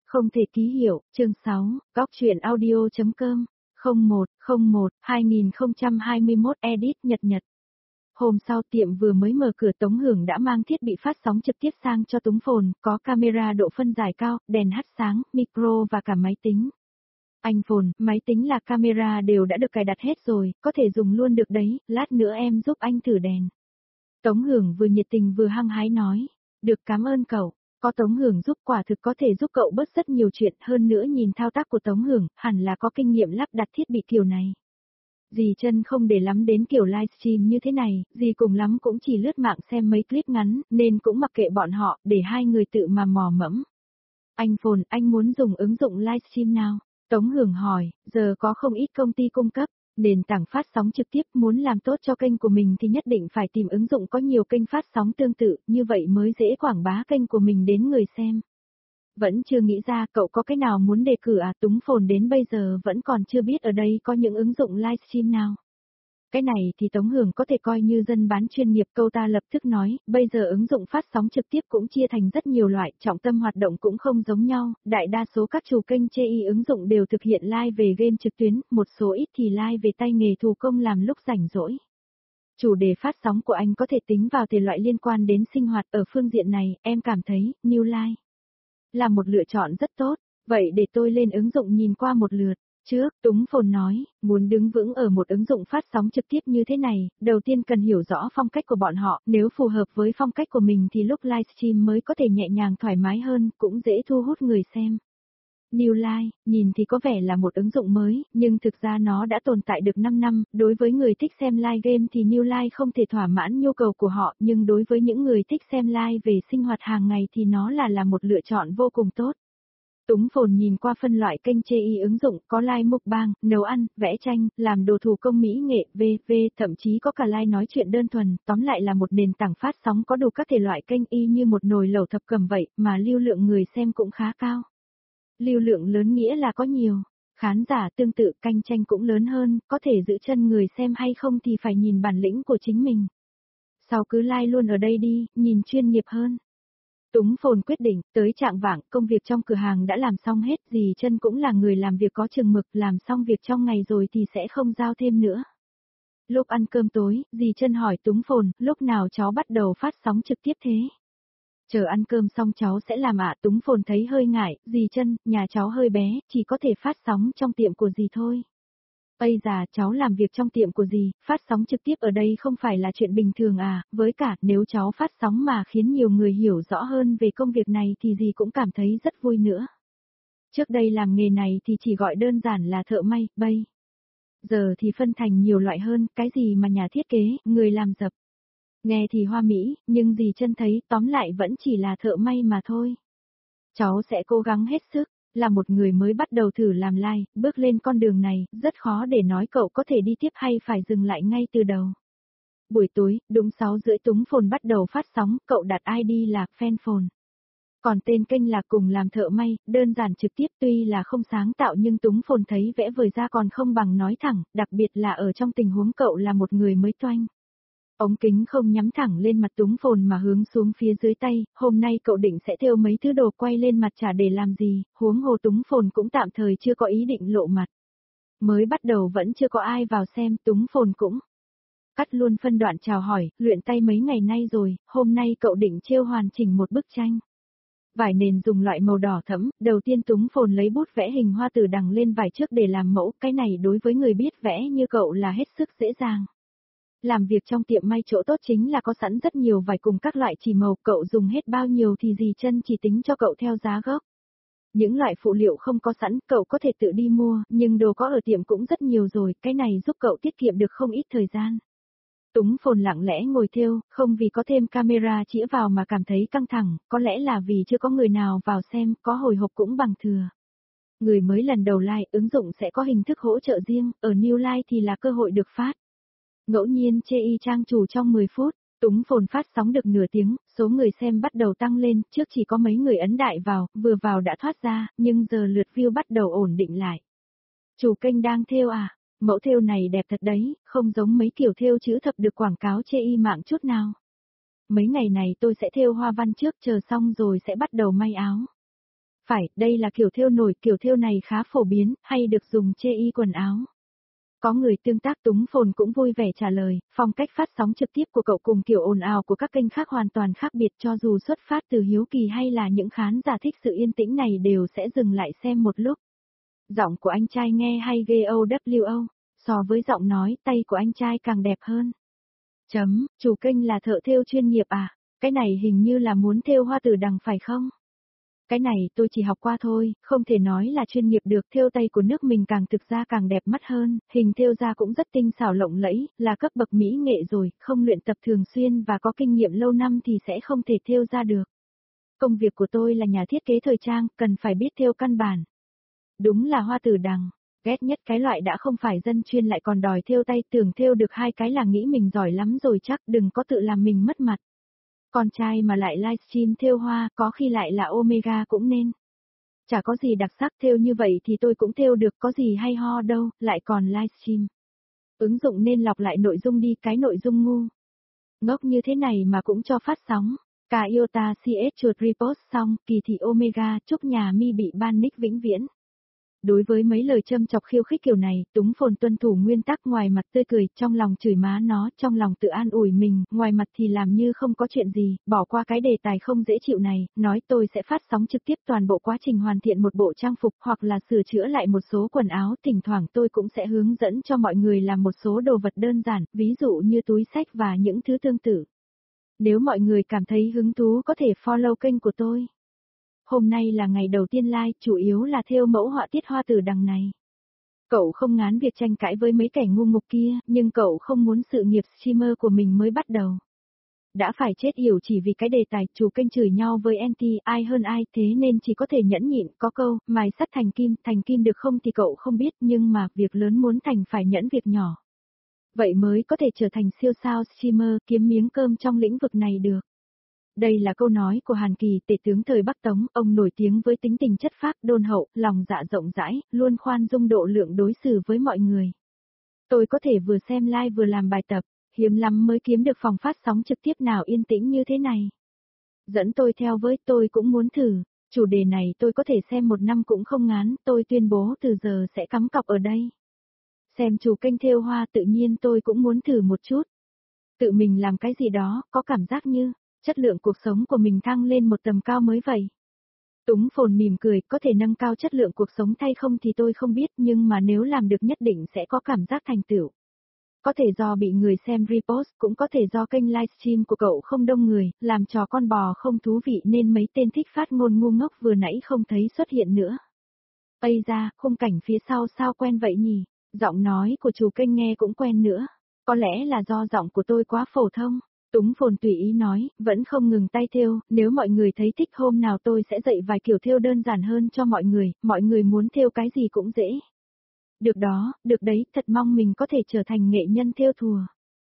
Không thể ký hiệu, chương 6, góc truyện audio.com, 01/01/2021 edit Nhật. Hôm sau tiệm vừa mới mở cửa Tống Hưởng đã mang thiết bị phát sóng trực tiếp sang cho Túng Phồn, có camera độ phân giải cao, đèn hắt sáng, micro và cả máy tính. Anh Phồn, máy tính là camera đều đã được cài đặt hết rồi, có thể dùng luôn được đấy, lát nữa em giúp anh thử đèn. Tống Hưởng vừa nhiệt tình vừa hăng hái nói, được cảm ơn cậu. Có Tống Hưởng giúp quả thực có thể giúp cậu bớt rất nhiều chuyện, hơn nữa nhìn thao tác của Tống Hưởng, hẳn là có kinh nghiệm lắp đặt thiết bị kiểu này. Dì chân không để lắm đến kiểu livestream như thế này, dì cùng lắm cũng chỉ lướt mạng xem mấy clip ngắn, nên cũng mặc kệ bọn họ, để hai người tự mà mò mẫm. Anh Phồn, anh muốn dùng ứng dụng livestream nào? Tống Hưởng hỏi, giờ có không ít công ty cung cấp. Nền tảng phát sóng trực tiếp muốn làm tốt cho kênh của mình thì nhất định phải tìm ứng dụng có nhiều kênh phát sóng tương tự, như vậy mới dễ quảng bá kênh của mình đến người xem. Vẫn chưa nghĩ ra cậu có cái nào muốn đề cử à? Túng Phồn đến bây giờ vẫn còn chưa biết ở đây có những ứng dụng livestream nào. Cái này thì Tống Hưởng có thể coi như dân bán chuyên nghiệp, câu ta lập tức nói, bây giờ ứng dụng phát sóng trực tiếp cũng chia thành rất nhiều loại, trọng tâm hoạt động cũng không giống nhau, đại đa số các chủ kênh chê y ứng dụng đều thực hiện live về game trực tuyến, một số ít thì live về tay nghề thủ công làm lúc rảnh rỗi. Chủ đề phát sóng của anh có thể tính vào thể loại liên quan đến sinh hoạt, ở phương diện này, em cảm thấy, New Life là một lựa chọn rất tốt, vậy để tôi lên ứng dụng nhìn qua một lượt. Trước, Túng Phồn nói, muốn đứng vững ở một ứng dụng phát sóng trực tiếp như thế này, đầu tiên cần hiểu rõ phong cách của bọn họ, nếu phù hợp với phong cách của mình thì lúc livestream mới có thể nhẹ nhàng thoải mái hơn, cũng dễ thu hút người xem. New Life, nhìn thì có vẻ là một ứng dụng mới, nhưng thực ra nó đã tồn tại được 5 năm, đối với người thích xem live game thì New Life không thể thỏa mãn nhu cầu của họ, nhưng đối với những người thích xem live về sinh hoạt hàng ngày thì nó là một lựa chọn vô cùng tốt. Túng Phồn nhìn qua phân loại kênh chê y ứng dụng, có live mukbang, nấu ăn, vẽ tranh, làm đồ thủ công mỹ nghệ, v.v. thậm chí có cả live nói chuyện đơn thuần, tóm lại là một nền tảng phát sóng có đủ các thể loại kênh y như một nồi lẩu thập cẩm vậy, mà lưu lượng người xem cũng khá cao. Lưu lượng lớn nghĩa là có nhiều khán giả tương tự, cạnh tranh cũng lớn hơn, có thể giữ chân người xem hay không thì phải nhìn bản lĩnh của chính mình. Sau cứ live luôn ở đây đi, nhìn chuyên nghiệp hơn. Túng Phồn quyết định, tới trạng vạng, công việc trong cửa hàng đã làm xong hết, dì chân cũng là người làm việc có chừng mực, làm xong việc trong ngày rồi thì sẽ không giao thêm nữa. Lúc ăn cơm tối, dì chân hỏi Túng Phồn, lúc nào cháu bắt đầu phát sóng trực tiếp thế? Chờ ăn cơm xong cháu sẽ làm ạ. Túng Phồn thấy hơi ngại, dì chân, nhà cháu hơi bé, chỉ có thể phát sóng trong tiệm của dì thôi. Bây giờ cháu làm việc trong tiệm của dì, phát sóng trực tiếp ở đây không phải là chuyện bình thường à, với cả nếu cháu phát sóng mà khiến nhiều người hiểu rõ hơn về công việc này thì dì cũng cảm thấy rất vui nữa. Trước đây làm nghề này thì chỉ gọi đơn giản là thợ may, bây giờ thì phân thành nhiều loại hơn, cái gì mà nhà thiết kế, người làm dập. Nghe thì hoa mỹ, nhưng dì chân thấy tóm lại vẫn chỉ là thợ may mà thôi. Cháu sẽ cố gắng hết sức, là một người mới bắt đầu thử làm live, bước lên con đường này, rất khó để nói cậu có thể đi tiếp hay phải dừng lại ngay từ đầu. Buổi tối, đúng 6:30 Túng Phồn bắt đầu phát sóng, cậu đặt ID là Fan Phồn. Còn tên kênh là Cùng Làm Thợ May, đơn giản trực tiếp, tuy là không sáng tạo nhưng Túng Phồn thấy vẽ vời ra còn không bằng nói thẳng, đặc biệt là ở trong tình huống cậu là một người mới toanh. Ống kính không nhắm thẳng lên mặt Túng Phồn mà hướng xuống phía dưới tay, hôm nay cậu định sẽ thêu mấy thứ đồ quay lên mặt chả để làm gì, huống hồ Túng Phồn cũng tạm thời chưa có ý định lộ mặt. Mới bắt đầu vẫn chưa có ai vào xem, Túng Phồn cũng cắt luôn phân đoạn chào hỏi, luyện tay mấy ngày nay rồi, hôm nay cậu định trêu hoàn chỉnh một bức tranh. Vải nền dùng loại màu đỏ thẫm, đầu tiên Túng Phồn lấy bút vẽ hình hoa tử đằng lên vải trước để làm mẫu, cái này đối với người biết vẽ như cậu là hết sức dễ dàng. Làm việc trong tiệm may chỗ tốt chính là có sẵn rất nhiều vải cùng các loại chỉ màu, cậu dùng hết bao nhiêu thì dì chân chỉ tính cho cậu theo giá gốc. Những loại phụ liệu không có sẵn, cậu có thể tự đi mua, nhưng đồ có ở tiệm cũng rất nhiều rồi, cái này giúp cậu tiết kiệm được không ít thời gian. Túng Phồn lặng lẽ ngồi thêu, không vì có thêm camera chĩa vào mà cảm thấy căng thẳng, có lẽ là vì chưa có người nào vào xem, có hồi hộp cũng bằng thừa. Người mới lần đầu like, ứng dụng sẽ có hình thức hỗ trợ riêng, ở New Life thì là cơ hội được phát. Ngẫu nhiên chê y trang chủ trong 10 phút, Túng Phồn phát sóng được nửa tiếng, số người xem bắt đầu tăng lên, trước chỉ có mấy người ấn đại vào, vừa vào đã thoát ra, nhưng giờ lượt view bắt đầu ổn định lại. Chủ kênh đang thêu à? Mẫu thêu này đẹp thật đấy, không giống mấy kiểu thêu chữ thập được quảng cáo chê y mạng chút nào. Mấy ngày này tôi sẽ thêu hoa văn trước, chờ xong rồi sẽ bắt đầu may áo. Phải, đây là kiểu thêu nổi, kiểu thêu này khá phổ biến, hay được dùng chê y quần áo. Có người tương tác Túng Phồn cũng vui vẻ trả lời, phong cách phát sóng trực tiếp của cậu cùng kiểu ồn ào của các kênh khác hoàn toàn khác biệt, cho dù xuất phát từ hiếu kỳ hay là những khán giả thích sự yên tĩnh này đều sẽ dừng lại xem một lúc. Giọng của anh trai nghe hay ghê OWO, so với giọng nói tay của anh trai càng đẹp hơn. Chủ kênh là thợ thêu chuyên nghiệp à? Cái này hình như là muốn thêu hoa tử đằng phải không? Cái này tôi chỉ học qua thôi, không thể nói là chuyên nghiệp được, thêu tay của nước mình càng thực ra càng đẹp mắt hơn, hình thêu ra cũng rất tinh xảo lộng lẫy, là cấp bậc mỹ nghệ rồi, không luyện tập thường xuyên và có kinh nghiệm lâu năm thì sẽ không thể thêu ra được. Công việc của tôi là nhà thiết kế thời trang, cần phải biết thêu căn bản. Đúng là hoa tử đằng, ghét nhất cái loại đã không phải dân chuyên lại còn đòi thêu tay, tưởng thêu được hai cái là nghĩ mình giỏi lắm rồi chắc, đừng có tự làm mình mất mặt. Con trai mà lại livestream thêu hoa, có khi lại là Omega cũng nên. Chả có gì đặc sắc, thêu như vậy thì tôi cũng thêu được, có gì hay ho đâu, lại còn livestream. Ứng dụng nên lọc lại nội dung đi, cái nội dung ngu. Ngốc như thế này mà cũng cho phát sóng. Cả Iota CS chuột repost xong, kỳ thị Omega, chúc nhà mi bị ban nick vĩnh viễn. Đối với mấy lời châm chọc khiêu khích kiểu này, Túng Phồn tuân thủ nguyên tắc, ngoài mặt tươi cười, trong lòng chửi má nó, trong lòng tự an ủi mình, ngoài mặt thì làm như không có chuyện gì, bỏ qua cái đề tài không dễ chịu này, nói tôi sẽ phát sóng trực tiếp toàn bộ quá trình hoàn thiện một bộ trang phục hoặc là sửa chữa lại một số quần áo, thỉnh thoảng tôi cũng sẽ hướng dẫn cho mọi người làm một số đồ vật đơn giản, ví dụ như túi xách và những thứ tương tự. Nếu mọi người cảm thấy hứng thú có thể follow kênh của tôi. Hôm nay là ngày đầu tiên live, chủ yếu là thêu mẫu họa tiết hoa tử đằng này. Cậu không ngán việc tranh cãi với mấy kẻ ngu ngục kia, nhưng cậu không muốn sự nghiệp streamer của mình mới bắt đầu. Đã phải chết yểu chỉ vì cái đề tài, chủ kênh chửi nhau với anti, ai hơn ai, thế nên chỉ có thể nhẫn nhịn, có câu, mài sắt thành kim được không thì cậu không biết, nhưng mà, việc lớn muốn thành phải nhẫn việc nhỏ. Vậy mới có thể trở thành siêu sao streamer, kiếm miếng cơm trong lĩnh vực này được. Đây là câu nói của Hàn Kỳ, tể tướng thời Bắc Tống, ông nổi tiếng với tính tình chất phác, đôn hậu, lòng dạ rộng rãi, luôn khoan dung độ lượng đối xử với mọi người. Tôi có thể vừa xem live vừa làm bài tập, hiếm lắm mới kiếm được phòng phát sóng trực tiếp nào yên tĩnh như thế này. Dẫn tôi theo với, tôi cũng muốn thử, chủ đề này tôi có thể xem một năm cũng không ngán, tôi tuyên bố từ giờ sẽ cắm cọc ở đây. Xem chủ kênh thêu hoa tự nhiên tôi cũng muốn thử một chút. Tự mình làm cái gì đó, có cảm giác như chất lượng cuộc sống của mình thăng lên một tầm cao mới vậy. Túng Phồn mỉm cười, có thể nâng cao chất lượng cuộc sống thay không thì tôi không biết, nhưng mà nếu làm được nhất định sẽ có cảm giác thành tựu. Có thể do bị người xem repost, cũng có thể do kênh livestream của cậu không đông người, làm trò con bò không thú vị nên mấy tên thích phát ngôn ngu ngốc vừa nãy không thấy xuất hiện nữa. Ây da, khung cảnh phía sau sao quen vậy nhỉ? Giọng nói của chủ kênh nghe cũng quen nữa. Có lẽ là do giọng của tôi quá phổ thông. Túng Phồn tùy ý nói, vẫn không ngừng tay thêu, nếu mọi người thấy thích hôm nào tôi sẽ dạy vài kiểu thêu đơn giản hơn cho mọi người muốn thêu cái gì cũng dễ. Được đó, được đấy, thật mong mình có thể trở thành nghệ nhân thêu thùa.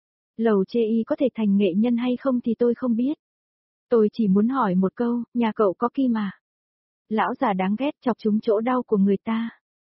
Lầu chê y có thể thành nghệ nhân hay không thì tôi không biết. Tôi chỉ muốn hỏi một câu, nhà cậu có kim à? Lão già đáng ghét chọc trúng chỗ đau của người ta.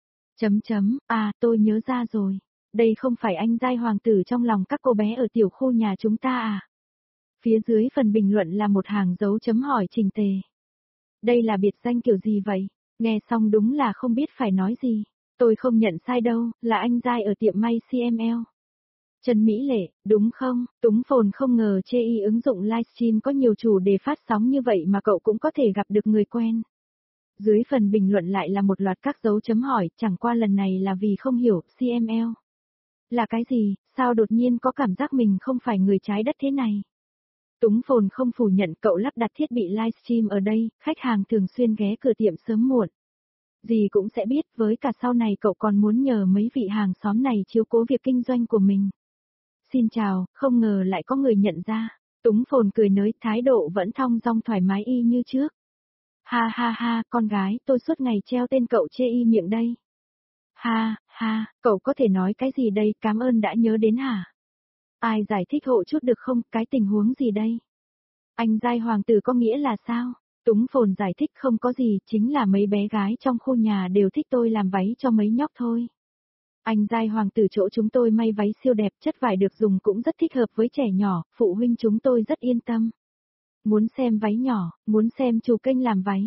Tôi nhớ ra rồi. Đây không phải anh giai hoàng tử trong lòng các cô bé ở tiểu khu nhà chúng ta à? Phía dưới phần bình luận là một hàng dấu chấm hỏi trình tề. Đây là biệt danh kiểu gì vậy? Nghe xong đúng là không biết phải nói gì. Tôi không nhận sai đâu, là anh giai ở tiệm may CML. Trần Mỹ Lệ, đúng không? Túng Phồn không ngờ chê y ứng dụng livestream có nhiều chủ đề phát sóng như vậy mà cậu cũng có thể gặp được người quen. Dưới phần bình luận lại là một loạt các dấu chấm hỏi, chẳng qua lần này là vì không hiểu, CML. Là cái gì, sao đột nhiên có cảm giác mình không phải người trái đất thế này? Túng Phồn không phủ nhận cậu lắp đặt thiết bị livestream ở đây, khách hàng thường xuyên ghé cửa tiệm sớm muộn. Gì cũng sẽ biết, với cả sau này cậu còn muốn nhờ mấy vị hàng xóm này chiếu cố việc kinh doanh của mình. Xin chào, không ngờ lại có người nhận ra. Túng Phồn cười nới, thái độ vẫn thong dong thoải mái y như trước. Ha ha ha, con gái, tôi suốt ngày treo tên cậu chê y miệng đây. Ha, ha, cậu có thể nói cái gì đây, cảm ơn đã nhớ đến hả? Ai giải thích hộ chút được không, cái tình huống gì đây? Anh giai hoàng tử có nghĩa là sao? Túng Phồn giải thích không có gì, chính là mấy bé gái trong khu nhà đều thích tôi làm váy cho mấy nhóc thôi. Anh giai hoàng tử chỗ chúng tôi may váy siêu đẹp, chất vải được dùng cũng rất thích hợp với trẻ nhỏ, phụ huynh chúng tôi rất yên tâm. Muốn xem váy nhỏ, muốn xem chủ kênh làm váy.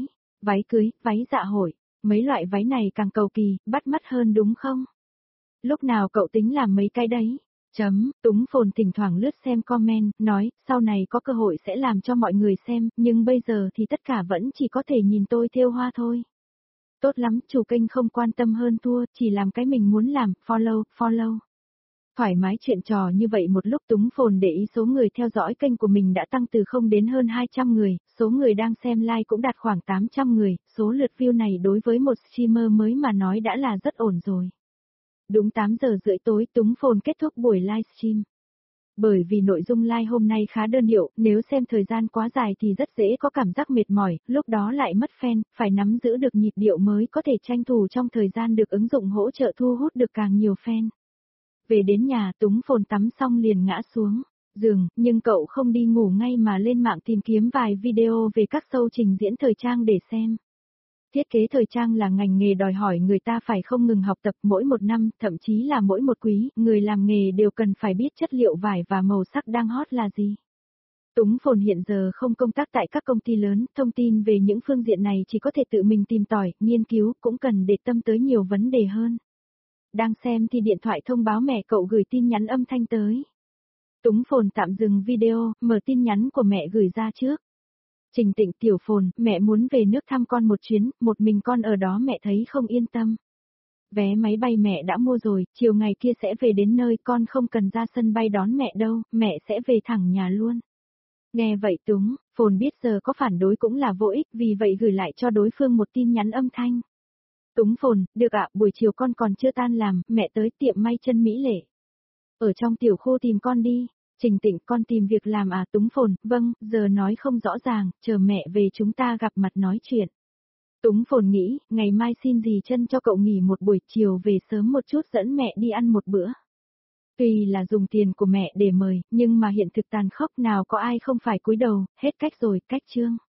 Váy cưới, váy dạ hội, mấy loại váy này càng cầu kỳ, bắt mắt hơn đúng không? Lúc nào cậu tính làm mấy cái đấy? Túng Phồn thỉnh thoảng lướt xem comment, nói, sau này có cơ hội sẽ làm cho mọi người xem, nhưng bây giờ thì tất cả vẫn chỉ có thể nhìn tôi thêu hoa thôi. Tốt lắm, chủ kênh không quan tâm hơn thua, chỉ làm cái mình muốn làm, follow. Thoải mái chuyện trò như vậy một lúc Túng Phồn để ý số người theo dõi kênh của mình đã tăng từ 0 đến hơn 200 người, số người đang xem live cũng đạt khoảng 800 người, số lượt view này đối với một streamer mới mà nói đã là rất ổn rồi. Đúng 8 giờ rưỡi tối Túng Phồn kết thúc buổi livestream. Bởi vì nội dung live hôm nay khá đơn điệu, nếu xem thời gian quá dài thì rất dễ có cảm giác mệt mỏi, lúc đó lại mất fan, phải nắm giữ được nhịp điệu mới có thể tranh thủ trong thời gian được ứng dụng hỗ trợ thu hút được càng nhiều fan. Về đến nhà Túng Phồn tắm xong liền ngã xuống giường, nhưng cậu không đi ngủ ngay mà lên mạng tìm kiếm vài video về các show trình diễn thời trang để xem. Thiết kế thời trang là ngành nghề đòi hỏi người ta phải không ngừng học tập mỗi một năm, thậm chí là mỗi một quý, người làm nghề đều cần phải biết chất liệu vải và màu sắc đang hot là gì. Túng Phồn hiện giờ không công tác tại các công ty lớn, thông tin về những phương diện này chỉ có thể tự mình tìm tòi, nghiên cứu, cũng cần để tâm tới nhiều vấn đề hơn. Đang xem thì điện thoại thông báo mẹ cậu gửi tin nhắn âm thanh tới. Túng Phồn tạm dừng video, mở tin nhắn của mẹ gửi ra trước. Trình Tịnh tiểu Phồn, mẹ muốn về nước thăm con một chuyến, một mình con ở đó mẹ thấy không yên tâm. Vé máy bay mẹ đã mua rồi, chiều ngày kia sẽ về đến nơi con không cần ra sân bay đón mẹ đâu, mẹ sẽ về thẳng nhà luôn. Nghe vậy Túng Phồn biết giờ có phản đối cũng là vô ích, vì vậy gửi lại cho đối phương một tin nhắn âm thanh. Túng Phồn, được ạ, buổi chiều con còn chưa tan làm, mẹ tới tiệm may chân mỹ lệ. Ở trong tiểu khu tìm con đi. Trình Tịnh, con tìm việc làm à? Túng Phồn, vâng, giờ nói không rõ ràng, chờ mẹ về chúng ta gặp mặt nói chuyện. Túng Phồn nghĩ, ngày mai xin dì chân cho cậu nghỉ một buổi chiều về sớm một chút dẫn mẹ đi ăn một bữa. Tuy là dùng tiền của mẹ để mời, nhưng mà hiện thực tàn khốc nào có ai không phải cúi đầu, hết cách rồi, cách chương.